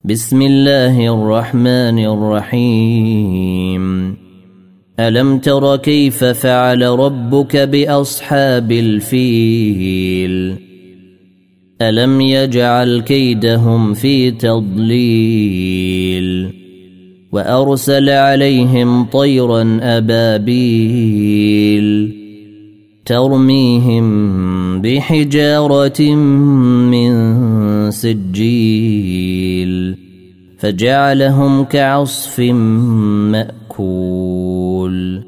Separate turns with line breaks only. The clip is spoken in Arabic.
بسم الله الرحمن الرحيم ألم تر كيف فعل ربك بأصحاب الفيل ألم يجعل كيدهم في تضليل وأرسل عليهم طيرا أبابيل ترميهم بحجارة من سجيل فجعلهم كعصف مأكول